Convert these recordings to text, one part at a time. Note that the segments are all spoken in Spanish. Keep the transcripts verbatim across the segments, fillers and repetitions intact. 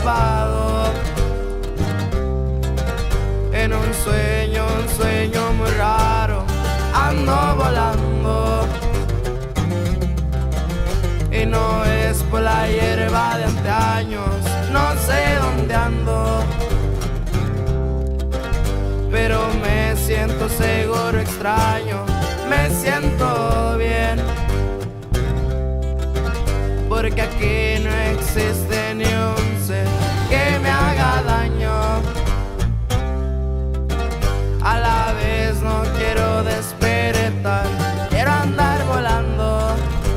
atrapado en un sueño, un sueño muy raro. Ando volando y no es por la hierba de anteaños. No sé dónde ando, pero me siento seguro, extraño. Me siento bien, porque aquí no existe ni un ser que me haga daño. A la vez no quiero despertar, quiero andar volando,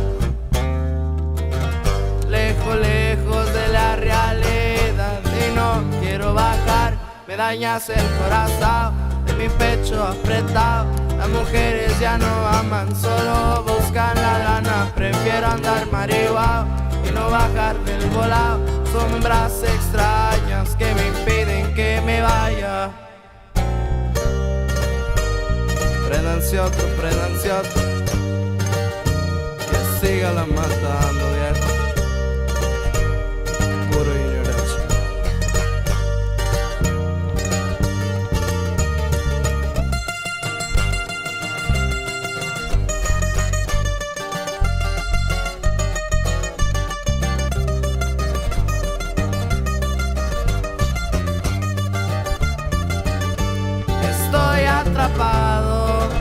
lejos, lejos de la realidad. Y no quiero bajar, me dañas el corazón de mi pecho apretado. Las mujeres ya no aman, solo buscan la lana. Prefiero andar marihuana y no bajar del volado. Sombras extrañas que me impiden que me vaya. Préndanse otro, préndanse otro, que siga la matando, viejo. Puro ignorancia. Estoy atrapado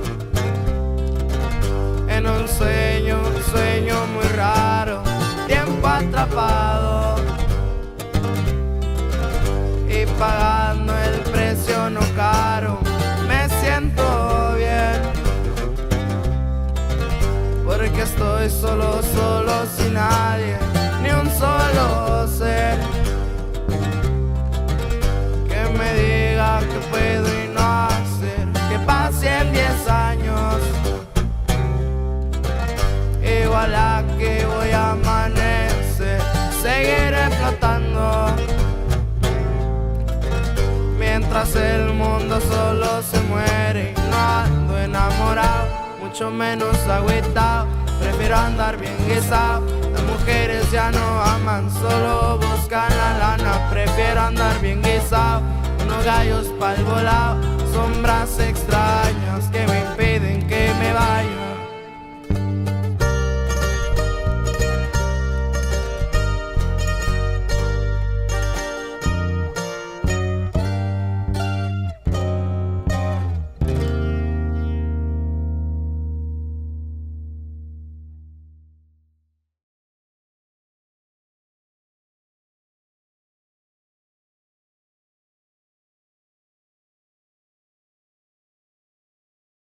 en un sueño, un sueño muy raro. Tiempo atrapado y pagando el precio no caro. Me siento bien, porque estoy solo, solo, sin nadie, ni un solo ser que me diga que puedo y no hacer. Que pasen diez años, igual a que voy a amanecer. Seguiré flotando mientras el mundo solo se muere. Y no ando enamorado, mucho menos agüitado. Prefiero andar bien guisado. Las mujeres ya no aman, solo buscan la lana. Prefiero andar bien guisado, unos gallos pa'l volado. Sombras extrañas que